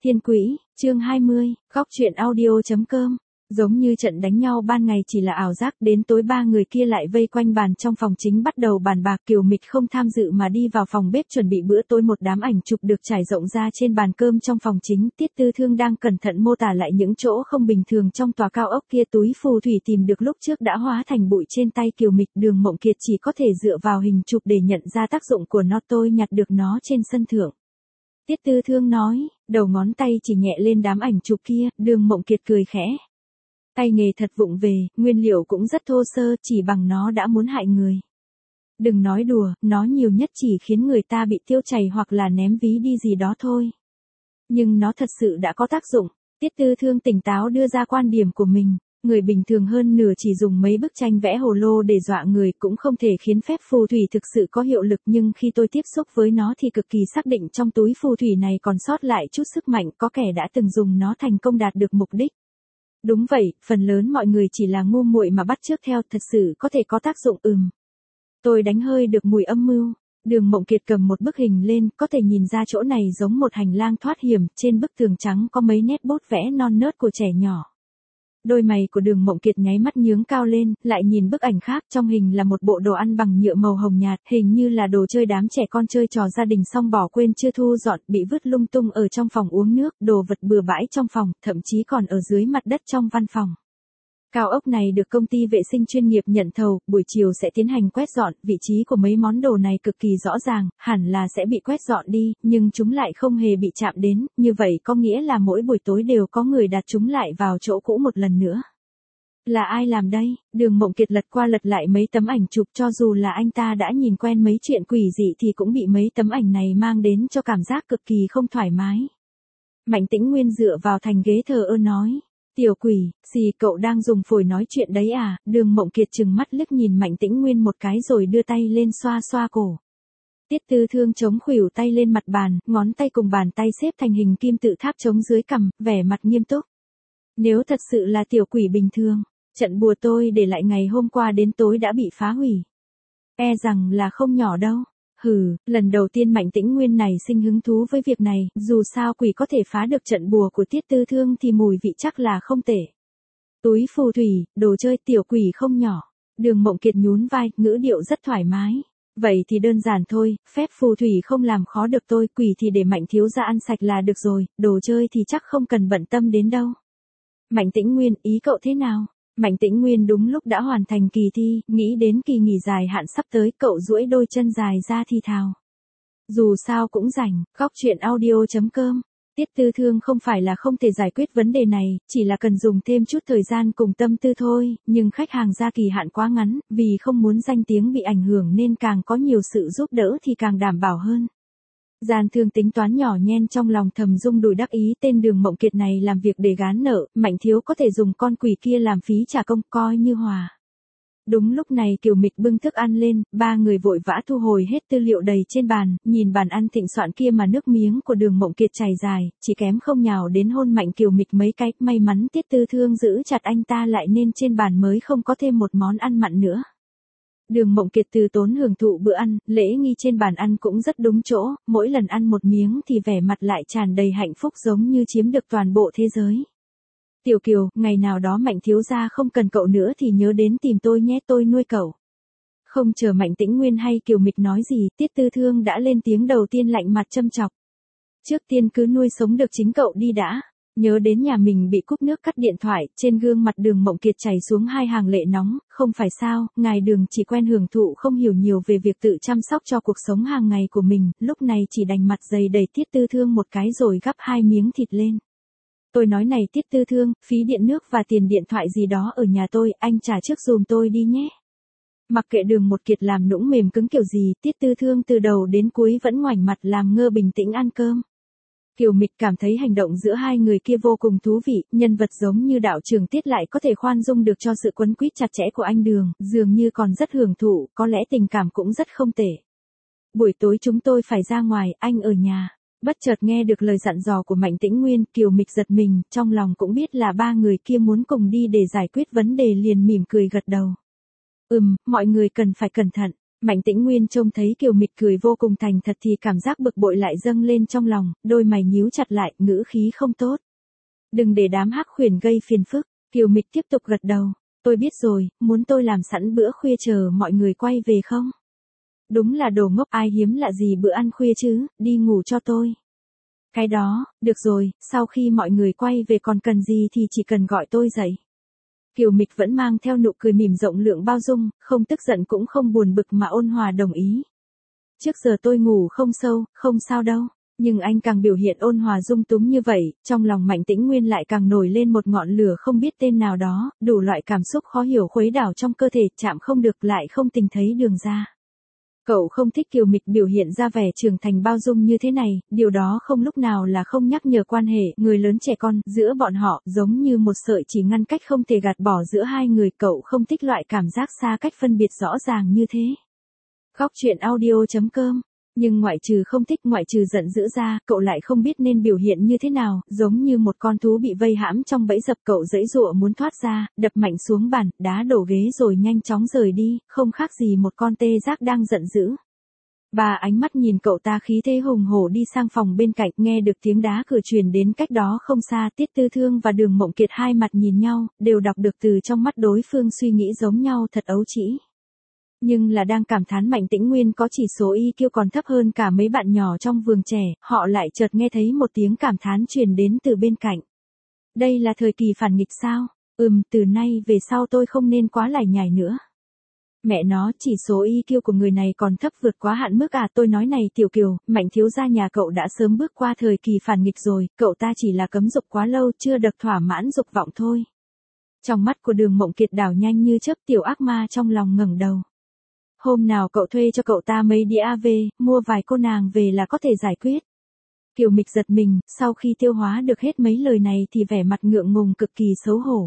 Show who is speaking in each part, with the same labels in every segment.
Speaker 1: Thiên Quỹ, chương 20, góc truyện audio.com. Giống như trận đánh nhau ban ngày chỉ là ảo giác, đến tối ba người kia lại vây quanh bàn trong phòng chính bắt đầu bàn bạc. Kiều Mịch không tham dự mà đi vào phòng bếp chuẩn bị bữa tối. Một đám ảnh chụp được trải rộng ra trên bàn cơm trong phòng chính. Tiết Tư Thương đang cẩn thận mô tả lại những chỗ không bình thường trong tòa cao ốc kia. Túi phù thủy tìm được lúc trước đã hóa thành bụi trên tay Kiều Mịch. Đường Mộng Kiệt chỉ có thể dựa vào hình chụp để nhận ra tác dụng của nó. Tôi nhặt được nó trên sân thượng. Tiết Tư Thương nói, đầu ngón tay chỉ nhẹ lên đám ảnh chụp kia. Đường Mộng Kiệt cười khẽ. Tay nghề thật vụng về, nguyên liệu cũng rất thô sơ, chỉ bằng nó đã muốn hại người. Đừng nói đùa, nó nhiều nhất chỉ khiến người ta bị tiêu chảy hoặc là ném ví đi gì đó thôi. Nhưng nó thật sự đã có tác dụng. Tiết Tư Thương tỉnh táo đưa ra quan điểm của mình. Người bình thường hơn nửa chỉ dùng mấy bức tranh vẽ hồ lô để dọa người cũng không thể khiến phép phù thủy thực sự có hiệu lực. Nhưng khi tôi tiếp xúc với nó thì cực kỳ xác định trong túi phù thủy này còn sót lại chút sức mạnh, có kẻ đã từng dùng nó thành công đạt được mục đích. Đúng vậy, phần lớn mọi người chỉ là ngu muội mà bắt chước theo, thật sự có thể có tác dụng. Tôi đánh hơi được mùi âm mưu. Đường Mộng Kiệt cầm một bức hình lên, có thể nhìn ra chỗ này giống một hành lang thoát hiểm, trên bức tường trắng có mấy nét bút vẽ non nớt của trẻ nhỏ. Đôi mày của Đường Mộng Kiệt nháy mắt nhướng cao lên, lại nhìn bức ảnh khác, trong hình là một bộ đồ ăn bằng nhựa màu hồng nhạt, hình như là đồ chơi đám trẻ con chơi trò gia đình xong bỏ quên chưa thu dọn, bị vứt lung tung ở trong phòng uống nước, đồ vật bừa bãi trong phòng, thậm chí còn ở dưới mặt đất trong văn phòng. Cao ốc này được công ty vệ sinh chuyên nghiệp nhận thầu, buổi chiều sẽ tiến hành quét dọn, vị trí của mấy món đồ này cực kỳ rõ ràng, hẳn là sẽ bị quét dọn đi, nhưng chúng lại không hề bị chạm đến, như vậy có nghĩa là mỗi buổi tối đều có người đặt chúng lại vào chỗ cũ một lần nữa. Là ai làm đây? Đường Mộng Kiệt lật qua lật lại mấy tấm ảnh chụp, cho dù là anh ta đã nhìn quen mấy chuyện quỷ dị thì cũng bị mấy tấm ảnh này mang đến cho cảm giác cực kỳ không thoải mái. Mạnh Tĩnh Nguyên dựa vào thành ghế thờ ơ nói. Tiểu quỷ, gì cậu đang dùng phổi nói chuyện đấy à? Đường Mộng Kiệt trừng mắt liếc nhìn Mạnh Tĩnh Nguyên một cái rồi đưa tay lên xoa xoa cổ. Tiết Tư Thương chống khuỷu tay lên mặt bàn, ngón tay cùng bàn tay xếp thành hình kim tự tháp chống dưới cằm, vẻ mặt nghiêm túc. Nếu thật sự là tiểu quỷ bình thường, trận bùa tôi để lại ngày hôm qua đến tối đã bị phá hủy. E rằng là không nhỏ đâu. Lần đầu tiên Mạnh Tĩnh Nguyên này sinh hứng thú với việc này, dù sao quỷ có thể phá được trận bùa của Tiết Tư Thương thì mùi vị chắc là không tệ. Túi phù thủy, đồ chơi tiểu quỷ không nhỏ. Đường Mộng Kiệt nhún vai, ngữ điệu rất thoải mái. Vậy thì đơn giản thôi, phép phù thủy không làm khó được tôi, quỷ thì để Mạnh thiếu gia ăn sạch là được rồi, đồ chơi thì chắc không cần bận tâm đến đâu. Mạnh Tĩnh Nguyên, ý cậu thế nào? Mạnh Tĩnh Nguyên đúng lúc đã hoàn thành kỳ thi, nghĩ đến kỳ nghỉ dài hạn sắp tới, cậu duỗi đôi chân dài ra thì thào. Dù sao cũng rảnh, góc truyện audio.com. Tiết Tư Thương không phải là không thể giải quyết vấn đề này, chỉ là cần dùng thêm chút thời gian cùng tâm tư thôi, nhưng khách hàng ra kỳ hạn quá ngắn, vì không muốn danh tiếng bị ảnh hưởng nên càng có nhiều sự giúp đỡ thì càng đảm bảo hơn. Gian Thương tính toán nhỏ nhen trong lòng thầm rung đùi đắc ý, tên Đường Mộng Kiệt này làm việc để gán nợ, Mạnh thiếu có thể dùng con quỷ kia làm phí trả công, coi như hòa. Đúng lúc này Kiều Mịch bưng thức ăn lên, ba người vội vã thu hồi hết tư liệu đầy trên bàn, nhìn bàn ăn thịnh soạn kia mà nước miếng của Đường Mộng Kiệt chảy dài, chỉ kém không nhào đến hôn mạnh Kiều Mịch mấy cái, may mắn Tiết Tư Thương giữ chặt anh ta lại nên trên bàn mới không có thêm một món ăn mặn nữa. Đường Mộng Kiệt từ tốn hưởng thụ bữa ăn, lễ nghi trên bàn ăn cũng rất đúng chỗ, mỗi lần ăn một miếng thì vẻ mặt lại tràn đầy hạnh phúc giống như chiếm được toàn bộ thế giới. Tiểu Kiều, ngày nào đó Mạnh thiếu gia không cần cậu nữa thì nhớ đến tìm tôi nhé, tôi nuôi cậu. Không chờ Mạnh Tĩnh Nguyên hay Kiều Mịch nói gì, Tiết Tư Thương đã lên tiếng đầu tiên lạnh mặt châm chọc. Trước tiên cứ nuôi sống được chính cậu đi đã. Nhớ đến nhà mình bị cúp nước cắt điện thoại, trên gương mặt Đường Mộng Kiệt chảy xuống hai hàng lệ nóng, không phải sao, ngài Đường chỉ quen hưởng thụ không hiểu nhiều về việc tự chăm sóc cho cuộc sống hàng ngày của mình, lúc này chỉ đành mặt dày đầy Tiết Tư Thương một cái rồi gắp hai miếng thịt lên. Tôi nói này Tiết Tư Thương, phí điện nước và tiền điện thoại gì đó ở nhà tôi, anh trả trước dùm tôi đi nhé. Mặc kệ Đường Mộng Kiệt làm nũng mềm cứng kiểu gì, Tiết Tư Thương từ đầu đến cuối vẫn ngoảnh mặt làm ngơ bình tĩnh ăn cơm. Kiều Mịch cảm thấy hành động giữa hai người kia vô cùng thú vị, nhân vật giống như đạo trưởng Tiết lại có thể khoan dung được cho sự quấn quýt chặt chẽ của anh Đường, dường như còn rất hưởng thụ, có lẽ tình cảm cũng rất không tệ. Buổi tối chúng tôi phải ra ngoài, anh ở nhà. Bất chợt nghe được lời dặn dò của Mạnh Tĩnh Nguyên, Kiều Mịch giật mình, trong lòng cũng biết là ba người kia muốn cùng đi để giải quyết vấn đề liền mỉm cười gật đầu. Mọi người cần phải cẩn thận. Mạnh Tĩnh Nguyên trông thấy Kiều Mịch cười vô cùng thành thật thì cảm giác bực bội lại dâng lên trong lòng, đôi mày nhíu chặt lại, ngữ khí không tốt. Đừng để đám hắc khuyển gây phiền phức. Kiều Mịch tiếp tục gật đầu. Tôi biết rồi, muốn tôi làm sẵn bữa khuya chờ mọi người quay về không? Đúng là đồ ngốc, ai hiếm lạ gì bữa ăn khuya chứ, đi ngủ cho tôi. Cái đó, được rồi, sau khi mọi người quay về còn cần gì thì chỉ cần gọi tôi dậy. Kiều Mịch vẫn mang theo nụ cười mỉm rộng lượng bao dung, không tức giận cũng không buồn bực mà ôn hòa đồng ý. Trước giờ tôi ngủ không sâu, không sao đâu. Nhưng anh càng biểu hiện ôn hòa dung túng như vậy, trong lòng Mạnh Tĩnh Nguyên lại càng nổi lên một ngọn lửa không biết tên nào đó, đủ loại cảm xúc khó hiểu khuấy đảo trong cơ thể, chạm không được lại không tình thấy đường ra. Cậu không thích Kiều Mịch biểu hiện ra vẻ trưởng thành bao dung như thế này, điều đó không lúc nào là không nhắc nhở quan hệ người lớn trẻ con giữa bọn họ, giống như một sợi chỉ ngăn cách không thể gạt bỏ giữa hai người. Cậu không thích loại cảm giác xa cách phân biệt rõ ràng như thế. Góc truyện audio.com. Nhưng ngoại trừ không thích, ngoại trừ giận dữ ra, cậu lại không biết nên biểu hiện như thế nào, giống như một con thú bị vây hãm trong bẫy dập. Cậu giãy giụa muốn thoát ra, đập mạnh xuống bàn, đá đổ ghế rồi nhanh chóng rời đi, không khác gì một con tê giác đang giận dữ. Bà ánh mắt nhìn cậu ta khí thế hùng hổ đi sang phòng bên cạnh, nghe được tiếng đá cửa truyền đến cách đó không xa. Tiết Tư Thương và Đường Mộng Kiệt hai mặt nhìn nhau, đều đọc được từ trong mắt đối phương suy nghĩ giống nhau, thật ấu trĩ. Nhưng là đang cảm thán Mạnh Tĩnh Nguyên có chỉ số IQ còn thấp hơn cả mấy bạn nhỏ trong vườn trẻ, họ lại chợt nghe thấy một tiếng cảm thán truyền đến từ bên cạnh. Đây là thời kỳ phản nghịch sao? Từ nay về sau tôi không nên quá lải nhải nữa. Mẹ nó, chỉ số IQ của người này còn thấp vượt quá hạn mức à? Tôi nói này Tiểu Kiều, Mạnh thiếu gia nhà cậu đã sớm bước qua thời kỳ phản nghịch rồi, cậu ta chỉ là cấm dục quá lâu, chưa được thỏa mãn dục vọng thôi. Trong mắt của Đường Mộng Kiệt đảo nhanh như chớp, tiểu ác ma trong lòng ngẩng đầu. Hôm nào cậu thuê cho cậu ta mấy đĩa AV, mua vài cô nàng về là có thể giải quyết. Kiều Mịch giật mình, sau khi tiêu hóa được hết mấy lời này thì vẻ mặt ngượng ngùng cực kỳ xấu hổ.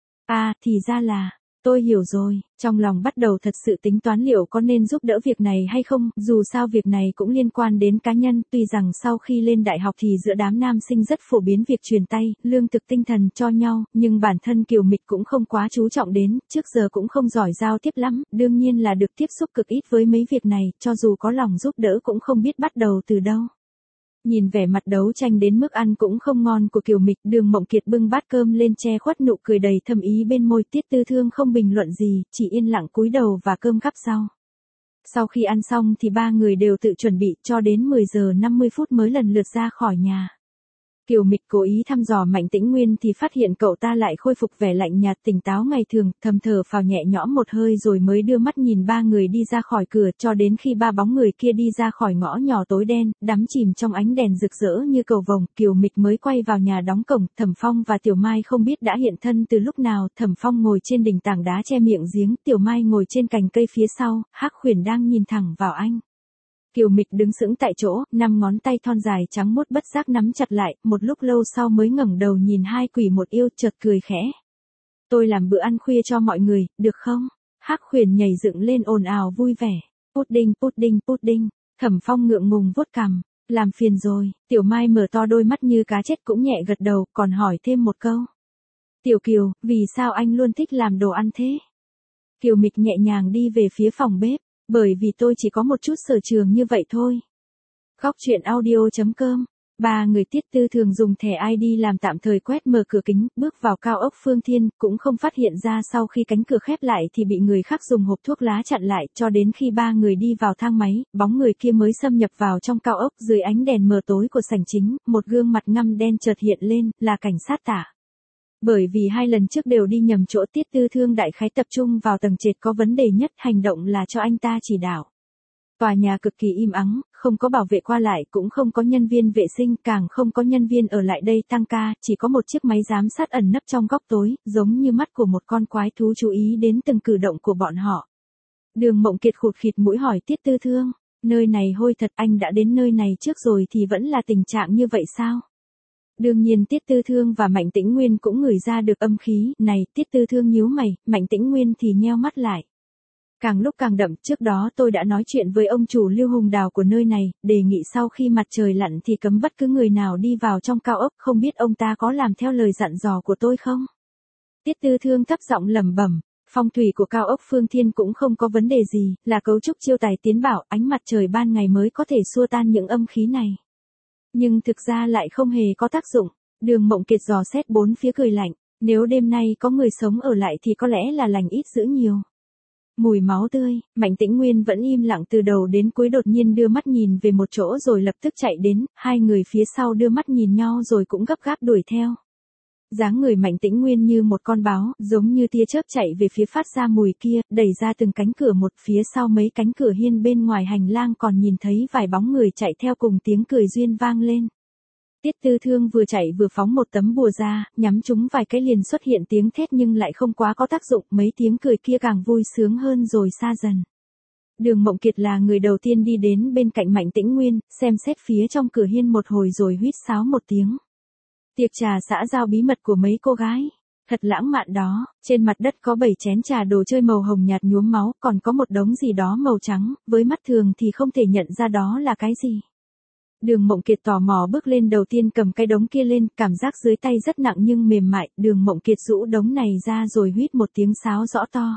Speaker 1: À, thì ra là, tôi hiểu rồi, trong lòng bắt đầu thật sự tính toán liệu có nên giúp đỡ việc này hay không, dù sao việc này cũng liên quan đến cá nhân, tuy rằng sau khi lên đại học thì giữa đám nam sinh rất phổ biến việc truyền tay, lương thực tinh thần cho nhau, nhưng bản thân Kiều Mịch cũng không quá chú trọng đến, trước giờ cũng không giỏi giao tiếp lắm, đương nhiên là được tiếp xúc cực ít với mấy việc này, cho dù có lòng giúp đỡ cũng không biết bắt đầu từ đâu. Nhìn vẻ mặt đấu tranh đến mức ăn cũng không ngon của Kiều Mịch, Đường Mộng Kiệt bưng bát cơm lên che khuất nụ cười đầy thâm ý bên môi. Tiết Tư Thương không bình luận gì, chỉ yên lặng cúi đầu và cơm gắp rau. Sau khi ăn xong thì ba người đều tự chuẩn bị, cho đến 10 giờ 50 phút mới lần lượt ra khỏi nhà. Kiều Mịch cố ý thăm dò Mạnh Tĩnh Nguyên thì phát hiện cậu ta lại khôi phục vẻ lạnh nhạt tỉnh táo ngày thường, thầm thở phào nhẹ nhõm một hơi rồi mới đưa mắt nhìn ba người đi ra khỏi cửa, cho đến khi ba bóng người kia đi ra khỏi ngõ nhỏ tối đen, đắm chìm trong ánh đèn rực rỡ như cầu vồng, Kiều Mịch mới quay vào nhà đóng cổng. Thẩm Phong và Tiểu Mai không biết đã hiện thân từ lúc nào. Thẩm Phong ngồi trên đỉnh tảng đá che miệng giếng, Tiểu Mai ngồi trên cành cây phía sau, hắc khuyển đang nhìn thẳng vào anh. Kiều Mịch đứng sững tại chỗ, 5 ngón tay thon dài trắng muốt bất giác nắm chặt lại, một lúc lâu sau mới ngẩng đầu nhìn hai quỷ một yêu, chợt cười khẽ. Tôi làm bữa ăn khuya cho mọi người, được không? Hắc khuyển nhảy dựng lên ồn ào vui vẻ. Pudding, pudding, pudding. Thẩm Phong ngượng ngùng vuốt cằm. Làm phiền rồi. Tiểu Mai mở to đôi mắt như cá chết cũng nhẹ gật đầu, còn hỏi thêm một câu. Tiểu Kiều, vì sao anh luôn thích làm đồ ăn thế? Kiều Mịch nhẹ nhàng đi về phía phòng bếp. Bởi vì tôi chỉ có một chút sở trường như vậy thôi. Góc truyện audio.com. Ba người Tiết Tư Thường dùng thẻ ID làm tạm thời quét mở cửa kính, bước vào cao ốc Phương Thiên, cũng không phát hiện ra sau khi cánh cửa khép lại thì bị người khác dùng hộp thuốc lá chặn lại, cho đến khi ba người đi vào thang máy, bóng người kia mới xâm nhập vào trong cao ốc. Dưới ánh đèn mờ tối của sảnh chính, một gương mặt ngăm đen chợt hiện lên, là cảnh sát Tả. Bởi vì hai lần trước đều đi nhầm chỗ, Tiết Tư Thương đại khái tập trung vào tầng trệt có vấn đề nhất, hành động là cho anh ta chỉ đạo. Tòa nhà cực kỳ im ắng, không có bảo vệ qua lại, cũng không có nhân viên vệ sinh, càng không có nhân viên ở lại đây tăng ca, chỉ có một chiếc máy giám sát ẩn nấp trong góc tối, giống như mắt của một con quái thú chú ý đến từng cử động của bọn họ. Đường Mộng Kiệt khụt khịt mũi hỏi Tiết Tư Thương, nơi này hôi thật, anh đã đến nơi này trước rồi thì vẫn là tình trạng như vậy sao? Đương nhiên Tiết Tư Thương và Mạnh Tĩnh Nguyên cũng ngửi ra được âm khí, này, Tiết Tư Thương nhíu mày, Mạnh Tĩnh Nguyên thì nheo mắt lại. Càng lúc càng đậm, trước đó tôi đã nói chuyện với ông chủ Lưu Hùng Đào của nơi này, đề nghị sau khi mặt trời lặn thì cấm bất cứ người nào đi vào trong cao ốc, không biết ông ta có làm theo lời dặn dò của tôi không? Tiết Tư Thương thấp giọng lẩm bẩm, Phong thủy của cao ốc Phương Thiên cũng không có vấn đề gì, là cấu trúc chiêu tài tiến bảo, ánh mặt trời ban ngày mới có thể xua tan những âm khí này. Nhưng thực ra lại không hề có tác dụng. Đường Mộng Kiệt dò xét bốn phía cười lạnh, nếu đêm nay có người sống ở lại thì có lẽ là lành ít dữ nhiều. Mùi máu tươi, Mạnh Tĩnh Nguyên vẫn im lặng từ đầu đến cuối, đột nhiên đưa mắt nhìn về một chỗ rồi lập tức chạy đến, hai người phía sau đưa mắt nhìn nhau rồi cũng gấp gáp đuổi theo. Dáng người Mạnh Tĩnh Nguyên như một con báo, giống như tia chớp chạy về phía phát ra mùi kia, đẩy ra từng cánh cửa một, phía sau mấy cánh cửa hiên bên ngoài hành lang còn nhìn thấy vài bóng người chạy theo cùng tiếng cười duyên vang lên. Tiết Tư Thương vừa chạy vừa phóng một tấm bùa ra, nhắm chúng vài cái liền xuất hiện tiếng thét nhưng lại không quá có tác dụng, mấy tiếng cười kia càng vui sướng hơn rồi xa dần. Đường Mộng Kiệt là người đầu tiên đi đến bên cạnh Mạnh Tĩnh Nguyên, xem xét phía trong cửa hiên một hồi rồi huýt sáo một tiếng. Tiệc trà xã giao bí mật của mấy cô gái. Thật lãng mạn đó, trên mặt đất có 7 chén trà đồ chơi màu hồng nhạt nhuốm máu, còn có một đống gì đó màu trắng, với mắt thường thì không thể nhận ra đó là cái gì. Đường Mộng Kiệt tò mò bước lên, đầu tiên cầm cái đống kia lên, cảm giác dưới tay rất nặng nhưng mềm mại, Đường Mộng Kiệt rũ đống này ra rồi huýt một tiếng sáo rõ to.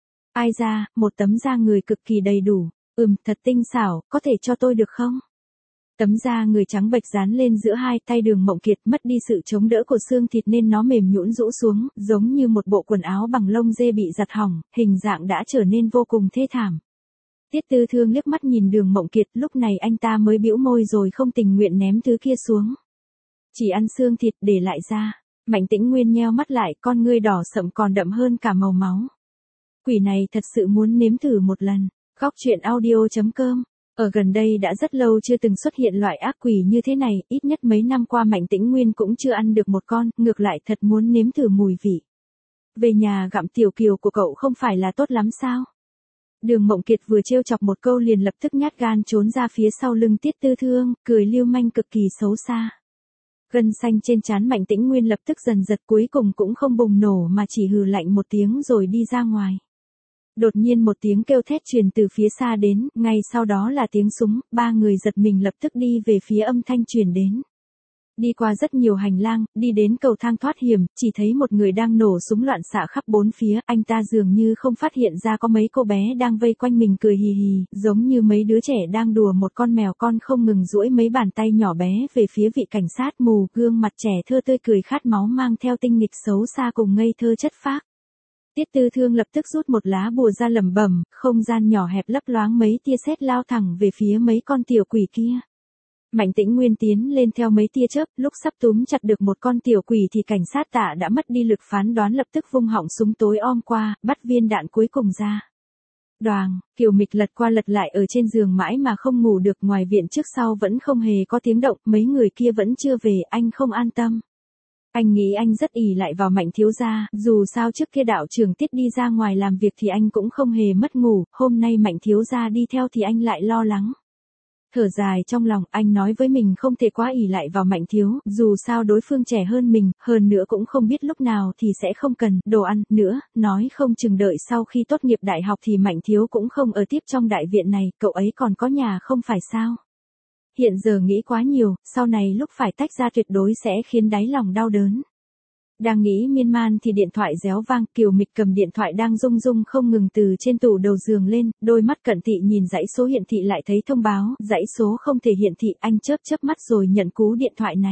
Speaker 1: Ai ra, một tấm da người cực kỳ đầy đủ, thật tinh xảo, có thể cho tôi được không? Tấm da người trắng bệch dán lên giữa hai tay Đường Mộng Kiệt, mất đi sự chống đỡ của xương thịt nên nó mềm nhũn rũ xuống, giống như một bộ quần áo bằng lông dê bị giặt hỏng, hình dạng đã trở nên vô cùng thê thảm. Tiết Tư Thương liếc mắt nhìn Đường Mộng Kiệt, lúc này anh ta mới bĩu môi rồi không tình nguyện ném thứ kia xuống. Chỉ ăn xương thịt, để lại da. Mạnh Tĩnh Nguyên nheo mắt lại, con ngươi đỏ sậm còn đậm hơn cả màu máu. Quỷ này thật sự muốn nếm thử một lần. Góc truyện audio.com. Ở gần đây đã rất lâu chưa từng xuất hiện loại ác quỷ như thế này, ít nhất mấy năm qua Mạnh Tĩnh Nguyên cũng chưa ăn được một con, ngược lại thật muốn nếm thử mùi vị. Về nhà gặm tiểu kiều của cậu không phải là tốt lắm sao? Đường Mộng Kiệt vừa trêu chọc một câu liền lập tức nhát gan trốn ra phía sau lưng Tiết Tư Thương, cười lưu manh cực kỳ xấu xa. Gân xanh trên trán Mạnh Tĩnh Nguyên lập tức dần giật, cuối cùng cũng không bùng nổ mà chỉ hừ lạnh một tiếng rồi đi ra ngoài. Đột nhiên một tiếng kêu thét truyền từ phía xa đến, ngay sau đó là tiếng súng, ba người giật mình lập tức đi về phía âm thanh truyền đến. Đi qua rất nhiều hành lang, đi đến cầu thang thoát hiểm, chỉ thấy một người đang nổ súng loạn xạ khắp bốn phía, anh ta dường như không phát hiện ra có mấy cô bé đang vây quanh mình cười hì hì, giống như mấy đứa trẻ đang đùa một con mèo con, không ngừng duỗi mấy bàn tay nhỏ bé về phía vị cảnh sát mù, gương mặt trẻ thơ tươi cười khát máu mang theo tinh nghịch xấu xa cùng ngây thơ chất phác. Tiết Tư Thương lập tức rút một lá bùa ra lẩm bẩm, không gian nhỏ hẹp lấp loáng mấy tia sét lao thẳng về phía mấy con tiểu quỷ kia. Mạnh Tĩnh Nguyên tiến lên theo mấy tia chớp, lúc sắp túm chặt được một con tiểu quỷ thì cảnh sát Tạ đã mất đi lực phán đoán, lập tức vung họng súng tối om qua, bắt viên đạn cuối cùng ra. Đoàng, Kiều Mịch lật qua lật lại ở trên giường mãi mà không ngủ được, ngoài viện trước sau vẫn không hề có tiếng động, mấy người kia vẫn chưa về, anh không an tâm. Anh nghĩ anh rất ỷ lại vào Mạnh thiếu gia, dù sao trước kia đạo trưởng Tiết đi ra ngoài làm việc thì anh cũng không hề mất ngủ, hôm nay Mạnh thiếu gia đi theo thì anh lại lo lắng. Thở dài trong lòng, anh nói với mình không thể quá ỷ lại vào Mạnh thiếu, dù sao đối phương trẻ hơn mình, hơn nữa cũng không biết lúc nào thì sẽ không cần đồ ăn nữa, nói không chừng đợi sau khi tốt nghiệp đại học thì Mạnh thiếu cũng không ở tiếp trong đại viện này, cậu ấy còn có nhà không phải sao? Hiện giờ nghĩ quá nhiều, sau này lúc phải tách ra tuyệt đối sẽ khiến đáy lòng đau đớn. Đang nghĩ miên man thì điện thoại réo vang, Kiều Mịch cầm điện thoại đang rung rung không ngừng từ trên tủ đầu giường lên, đôi mắt cận thị nhìn dãy số hiển thị lại thấy thông báo, dãy số không thể hiển thị, anh chớp chớp mắt rồi nhận cú điện thoại này.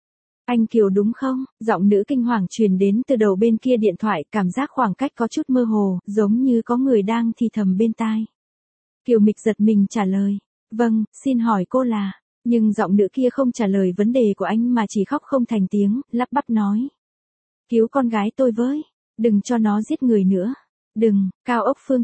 Speaker 1: Anh Kiều đúng không? Giọng nữ kinh hoàng truyền đến từ đầu bên kia điện thoại, cảm giác khoảng cách có chút mơ hồ, giống như có người đang thì thầm bên tai. Kiều Mịch giật mình trả lời. Vâng, xin hỏi cô là... Nhưng giọng nữ kia không trả lời vấn đề của anh mà chỉ khóc không thành tiếng, lắp bắp nói. Cứu con gái tôi với, đừng cho nó giết người nữa. Đừng, Cao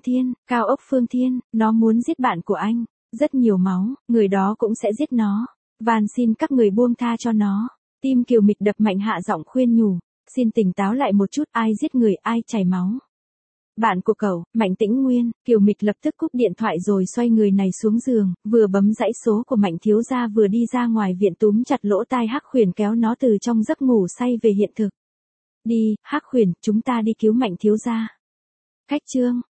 Speaker 1: ốc Phương Thiên, nó muốn giết bạn của anh, rất nhiều máu, người đó cũng sẽ giết nó. Van xin các người buông tha cho nó. Tim Kiều Mịch đập mạnh, hạ giọng khuyên nhủ, xin tỉnh táo lại một chút, ai giết người, ai chảy máu. Bạn của cậu, Mạnh Tĩnh Nguyên. Kiều Mịch lập tức cúp điện thoại rồi xoay người này xuống giường, vừa bấm dãy số của Mạnh thiếu gia vừa đi ra ngoài viện, túm chặt lỗ tai Hắc Khuyển kéo nó từ trong giấc ngủ say về hiện thực. Đi, Hắc Khuyển, chúng ta đi cứu Mạnh thiếu gia. Cách chương